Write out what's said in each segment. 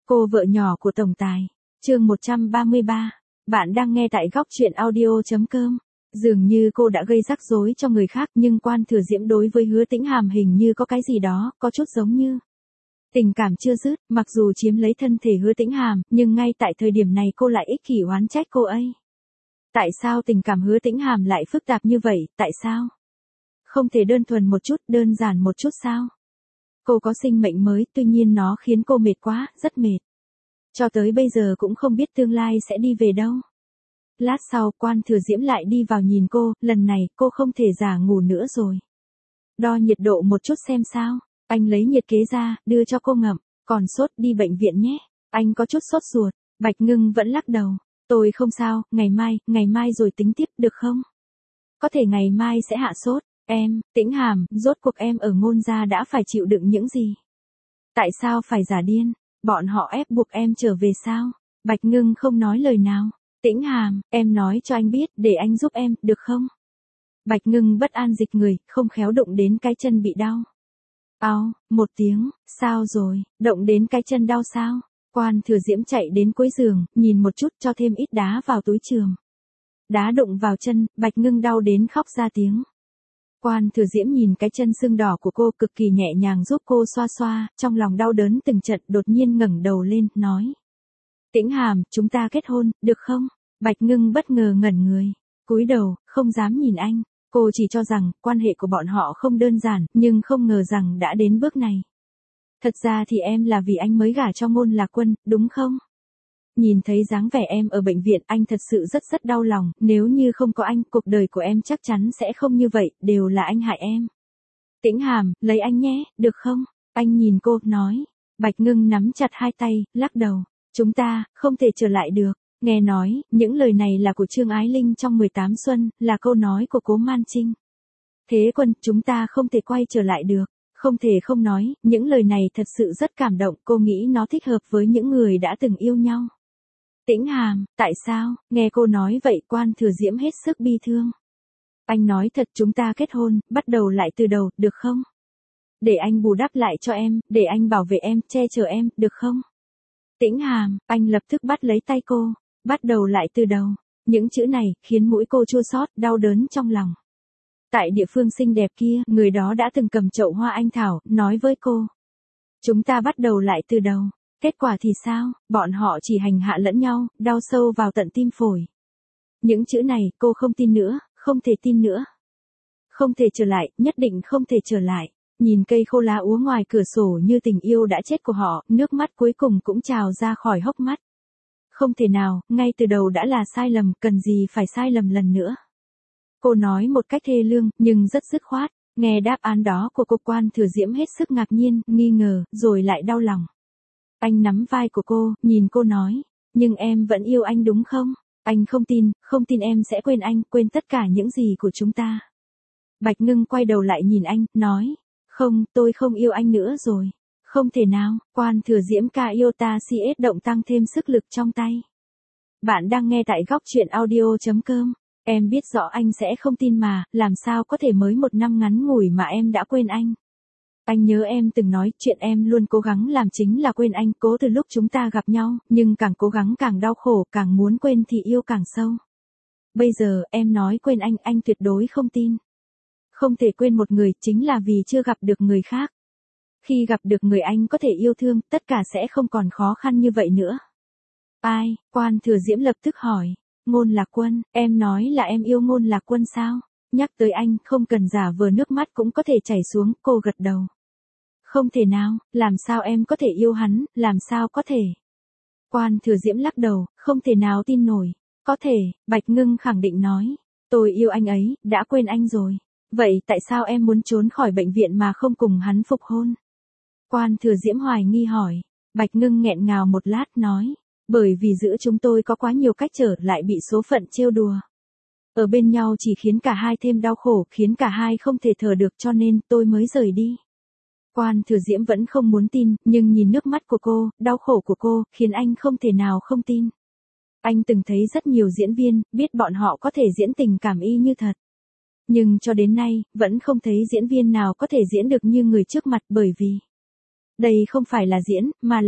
Cô vợ nhỏ của tổng tài. Chương 133. Bạn đang nghe tại góc truyện audio.com. Dường như cô đã gây rắc rối cho người khác, nhưng Quan Thừa Diễm đối với Hứa Tĩnh Hàm hình như có cái gì đó, có chút giống như tình cảm chưa dứt. Mặc dù chiếm lấy thân thể Hứa Tĩnh Hàm, nhưng ngay tại thời điểm này cô lại ích kỷ oán trách cô ấy. Tại sao tình cảm Hứa Tĩnh Hàm lại phức tạp như vậy, tại sao? Không thể đơn thuần một chút, đơn giản một chút sao? Cô có sinh mệnh mới, tuy nhiên nó khiến cô mệt quá, rất mệt. Cho tới bây giờ cũng không biết tương lai sẽ đi về đâu. Lát sau, Quan Thừa Diễm lại đi vào nhìn cô, lần này cô không thể giả ngủ nữa rồi. Đo nhiệt độ một chút xem sao. Anh lấy nhiệt kế ra, đưa cho cô ngậm. Còn sốt, đi bệnh viện nhé. Anh có chút sốt ruột. Bạch Ngưng vẫn lắc đầu. Tôi không sao, ngày mai rồi tính tiếp được không? Có thể ngày mai sẽ hạ sốt. Em, Tĩnh Hàm, rốt cuộc em ở Ngôn gia đã phải chịu đựng những gì? Tại sao phải giả điên? Bọn họ ép buộc em trở về sao? Bạch Ngưng không nói lời nào. Tĩnh Hàm, em nói cho anh biết, để anh giúp em, được không? Bạch Ngưng bất an dịch người, không khéo đụng đến cái chân bị đau. Ao, một tiếng, sao rồi, động đến cái chân đau sao? Quan Thừa Diễm chạy đến cuối giường, nhìn một chút cho thêm ít đá vào túi chườm. Đá đụng vào chân, Bạch Ngưng đau đến khóc ra tiếng. Quan Thừa Diễm nhìn cái chân sưng đỏ của cô cực kỳ nhẹ nhàng giúp cô xoa xoa, trong lòng đau đớn từng trận đột nhiên ngẩng đầu lên, nói. Tĩnh Hàm, chúng ta kết hôn, được không? Bạch Ngưng bất ngờ ngẩn người, cúi đầu, không dám nhìn anh. Cô chỉ cho rằng, quan hệ của bọn họ không đơn giản, nhưng không ngờ rằng đã đến bước này. Thật ra thì em là vì anh mới gả cho Ngôn Lạc Quân, đúng không? Nhìn thấy dáng vẻ em ở bệnh viện, anh thật sự rất đau lòng, nếu như không có anh, cuộc đời của em chắc chắn sẽ không như vậy, đều là anh hại em. Tĩnh Hàm, lấy anh nhé, được không? Anh nhìn cô, nói. Bạch Ngưng nắm chặt hai tay, lắc đầu. Chúng ta, không thể trở lại được. Nghe nói, những lời này là của Trương Ái Linh trong 18 xuân, là câu nói của Cố Man Trinh. Thế Quân, chúng ta không thể quay trở lại được. Không thể không nói, những lời này thật sự rất cảm động, cô nghĩ nó thích hợp với những người đã từng yêu nhau. Tĩnh Hàm, tại sao? Nghe cô nói vậy, Quan Thừa Diễm hết sức bi thương. Anh nói thật, chúng ta kết hôn, bắt đầu lại từ đầu, được không? Để anh bù đắp lại cho em, để anh bảo vệ em, che chở em, được không? Tĩnh Hàm, anh lập tức bắt lấy tay cô, bắt đầu lại từ đầu. Những chữ này, khiến mũi cô chua xót, đau đớn trong lòng. Tại địa phương xinh đẹp kia, người đó đã từng cầm chậu hoa anh thảo, nói với cô. Chúng ta bắt đầu lại từ đầu. Kết quả thì sao? Bọn họ chỉ hành hạ lẫn nhau, đau sâu vào tận tim phổi. Những chữ này, cô không tin nữa, không thể tin nữa. Không thể trở lại, nhất định không thể trở lại. Nhìn cây khô lá úa ngoài cửa sổ như tình yêu đã chết của họ, nước mắt cuối cùng cũng trào ra khỏi hốc mắt. Không thể nào, ngay từ đầu đã là sai lầm, cần gì phải sai lầm lần nữa. Cô nói một cách thê lương, nhưng rất dứt khoát. Nghe đáp án đó của cô, Quan Thừa Diễm hết sức ngạc nhiên, nghi ngờ, rồi lại đau lòng. Anh nắm vai của cô, nhìn cô nói, nhưng em vẫn yêu anh đúng không? Anh không tin em sẽ quên anh, quên tất cả những gì của chúng ta. Bạch Ngưng quay đầu lại nhìn anh, nói, không, tôi không yêu anh nữa rồi. Không thể nào, Quan Thừa Diễm ca yêu ta CS động tăng thêm sức lực trong tay. Bạn đang nghe tại góc truyện audio.com. Em biết rõ anh sẽ không tin mà, làm sao có thể mới một năm ngắn ngủi mà em đã quên anh. Anh nhớ em từng nói, chuyện em luôn cố gắng làm chính là quên anh, cố từ lúc chúng ta gặp nhau, nhưng càng cố gắng càng đau khổ, càng muốn quên thì yêu càng sâu. Bây giờ, em nói quên anh tuyệt đối không tin. Không thể quên một người, chính là vì chưa gặp được người khác. Khi gặp được người anh có thể yêu thương, tất cả sẽ không còn khó khăn như vậy nữa. Ai? Quan Thừa Diễm lập tức hỏi. Ngôn Lạc Quân, em nói là em yêu Ngôn Lạc Quân sao? Nhắc tới anh, không cần giả vờ nước mắt cũng có thể chảy xuống, cô gật đầu. Không thể nào, làm sao em có thể yêu hắn, làm sao có thể? Quan Thừa Diễm lắc đầu, không thể nào tin nổi. Có thể, Bạch Ngưng khẳng định nói. Tôi yêu anh ấy, đã quên anh rồi. Vậy tại sao em muốn trốn khỏi bệnh viện mà không cùng hắn phục hôn? Quan Thừa Diễm hoài nghi hỏi. Bạch Ngưng nghẹn ngào một lát nói. Bởi vì giữa chúng tôi có quá nhiều cách trở, lại bị số phận trêu đùa. Ở bên nhau chỉ khiến cả hai thêm đau khổ, khiến cả hai không thể thở được, cho nên tôi mới rời đi. Quan Thừa Diễm vẫn không muốn tin, nhưng nhìn nước mắt của cô, đau khổ của cô, khiến anh không thể nào không tin. Anh từng thấy rất nhiều diễn viên, biết bọn họ có thể diễn tình cảm y như thật. Nhưng cho đến nay, vẫn không thấy diễn viên nào có thể diễn được như người trước mặt, bởi vì đây không phải là diễn, mà là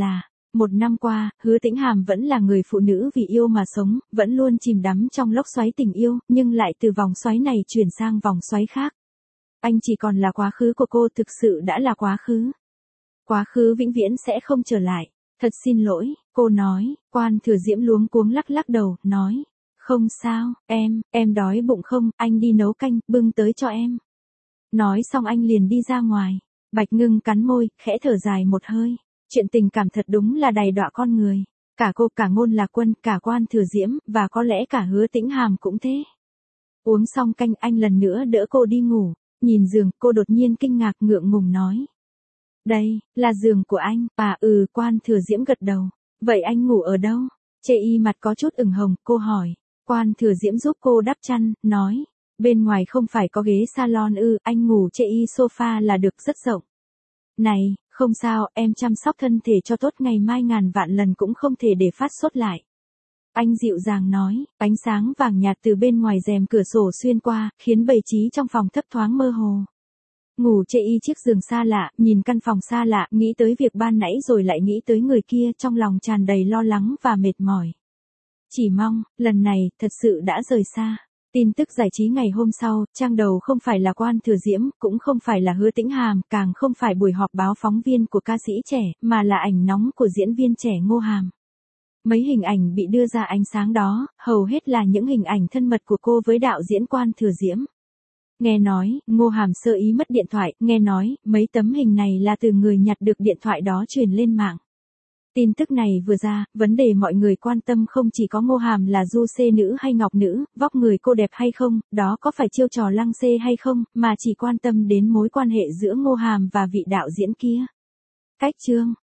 1 năm qua, Hứa Tĩnh Hàm vẫn là người phụ nữ vì yêu mà sống, vẫn luôn chìm đắm trong lốc xoáy tình yêu, nhưng lại từ vòng xoáy này chuyển sang vòng xoáy khác. Anh chỉ còn là quá khứ của cô, thực sự đã là quá khứ. Quá khứ vĩnh viễn sẽ không trở lại. Thật xin lỗi, cô nói. Quan Thừa Diễm luống cuống lắc lắc đầu, nói. Không sao, em đói bụng không, anh đi nấu canh, bưng tới cho em. Nói xong anh liền đi ra ngoài. Bạch Ngưng cắn môi, khẽ thở dài một hơi. Chuyện tình cảm thật đúng là đầy đọa con người. Cả cô, cả Ngôn Lạc Quân, cả Quan Thừa Diễm, và có lẽ cả Hứa Tĩnh Hàm cũng thế. Uống xong canh anh lần nữa đỡ cô đi ngủ. Nhìn giường, cô đột nhiên kinh ngạc ngượng ngùng nói. Đây, là giường của anh. Quan Thừa Diễm gật đầu. Vậy anh ngủ ở đâu? Chê Y mặt có chút ửng hồng, cô hỏi. Quan Thừa Diễm giúp cô đắp chăn, nói. Bên ngoài không phải có ghế salon anh ngủ Chê Y sofa là được, rất rộng. Này, không sao, em chăm sóc thân thể cho tốt, ngày mai ngàn vạn lần cũng không thể để phát sốt lại. Anh dịu dàng nói, ánh sáng vàng nhạt từ bên ngoài rèm cửa sổ xuyên qua, khiến bầy trí trong phòng thấp thoáng mơ hồ. Ngủ Chê Y chiếc giường xa lạ, nhìn căn phòng xa lạ, nghĩ tới việc ban nãy rồi lại nghĩ tới người kia, trong lòng tràn đầy lo lắng và mệt mỏi. Chỉ mong, lần này, thật sự đã rời xa. Tin tức giải trí ngày hôm sau, trang đầu không phải là Quan Thừa Diễm, cũng không phải là Hứa Tĩnh Hàm, càng không phải buổi họp báo phóng viên của ca sĩ trẻ, mà là ảnh nóng của diễn viên trẻ Ngô Hàm. Mấy hình ảnh bị đưa ra ánh sáng đó, hầu hết là những hình ảnh thân mật của cô với đạo diễn Quan Thừa Diễm. Nghe nói, Ngô Hàm sơ ý mất điện thoại, nghe nói, mấy tấm hình này là từ người nhặt được điện thoại đó truyền lên mạng. Tin tức này vừa ra, vấn đề mọi người quan tâm không chỉ có Ngô Hàm là du xê nữ hay ngọc nữ, vóc người cô đẹp hay không, đó có phải chiêu trò lăng xê hay không, mà chỉ quan tâm đến mối quan hệ giữa Ngô Hàm và vị đạo diễn kia. Cách chương